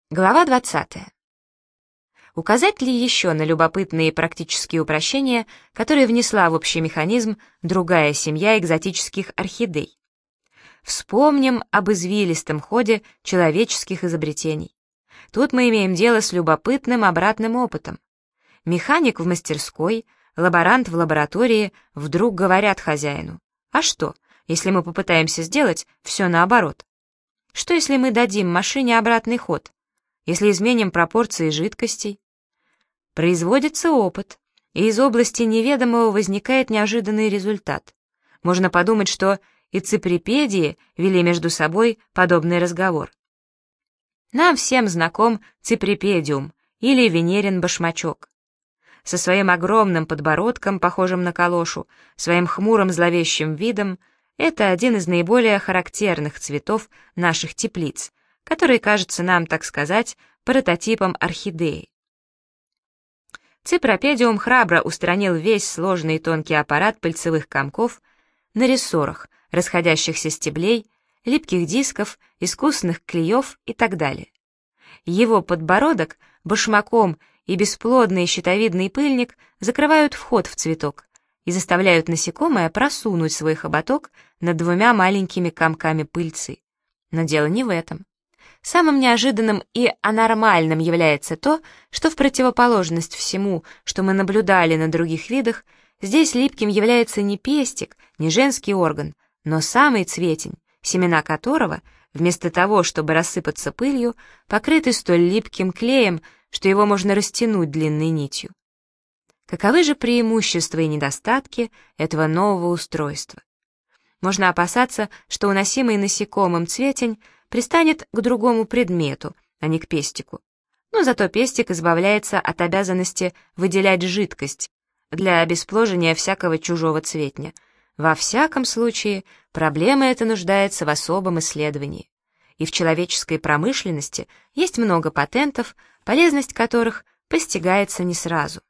Глава 20. Указать ли еще на любопытные практические упрощения, которые внесла в общий механизм другая семья экзотических орхидей? Вспомним об извилистом ходе человеческих изобретений. Тут мы имеем дело с любопытным обратным опытом. Механик в мастерской, лаборант в лаборатории вдруг говорят хозяину: «А что, если мы попытаемся сделать все наоборот? Что, если мы дадим машине обратный ход? Если изменим пропорции жидкостей?» Производится опыт, и из области неведомого возникает неожиданный результат. Можно подумать, что и циприпедии вели между собой подобный разговор. Нам всем знаком циприпедиум или Венерин башмачок. Со своим огромным подбородком, похожим на калошу, своим хмурым зловещим видом, это один из наиболее характерных цветов наших теплиц, который кажется нам, так сказать, прототипом орхидеи. Ципропедиум храбро устранил весь сложный и тонкий аппарат пыльцевых комков на рессорах, расходящихся стеблей, липких дисков, искусных клеев и так далее. Его подбородок башмаком и бесплодный щитовидный пыльник закрывают вход в цветок и заставляют насекомое просунуть свой хоботок над двумя маленькими комками пыльцы. Но дело не в этом. Самым неожиданным и анормальным является то, что в противоположность всему, что мы наблюдали на других видах, здесь липким является не пестик, не женский орган, но самый цветень, семена которого, вместо того, чтобы рассыпаться пылью, покрыты столь липким клеем, что его можно растянуть длинной нитью. Каковы же преимущества и недостатки этого нового устройства? Можно опасаться, что уносимый насекомым цветень пристанет к другому предмету, а не к пестику. Но зато пестик избавляется от обязанности выделять жидкость для обезпложения всякого чужого цветня. Во всяком случае, проблема эта нуждается в особом исследовании. И в человеческой промышленности есть много патентов, полезность которых постигается не сразу.